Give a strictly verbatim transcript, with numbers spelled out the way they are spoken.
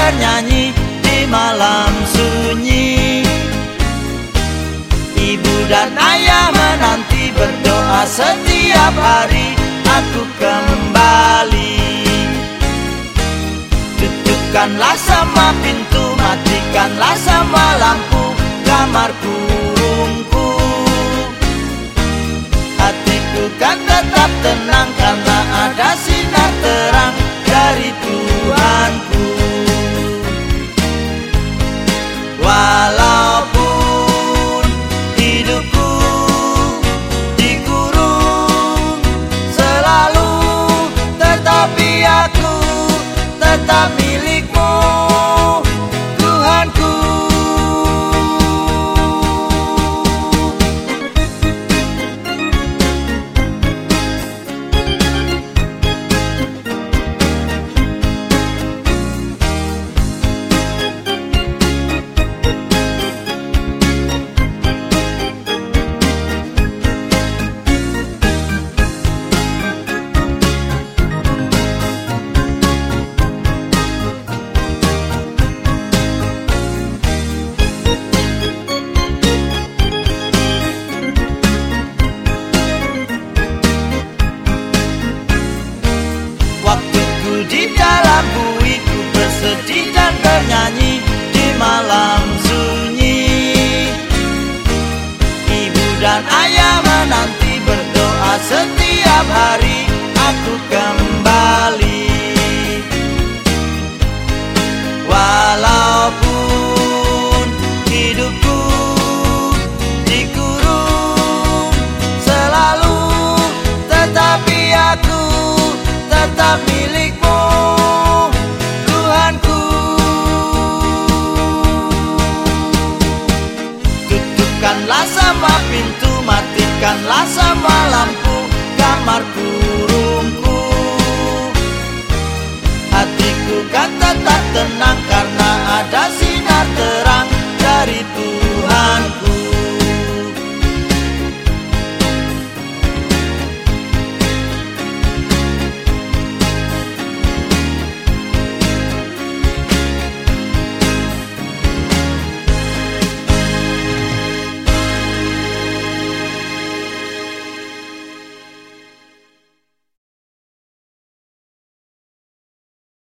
bernyanyi di malam sunyi. Ibu dan ayah menanti berdoa setiap hari aku kembali. Tutupkanlah semua pintu, matikanlah semua lampu kamar kurungku. Hatiku kan tetap tenang karena ada sinar terang dari Tuhanku. Walaupun hidupku dikurung selalu, tetapi aku tetap milikmu, Tuhanku. Di dalam buiku bersedih dan bernyanyi di malam sunyi. Ibu dan ayah menanti berdoa setiap hari aku kembali. Walaupun hidupku dikurung selalu, tetapi aku tetap milikmu, Tuhanku. Tutupkanlah semua pintu, matikanlah semua lampu kamar kurungku. Hatiku kan tetap tenang karena ada sinar terang dari Tuhanku.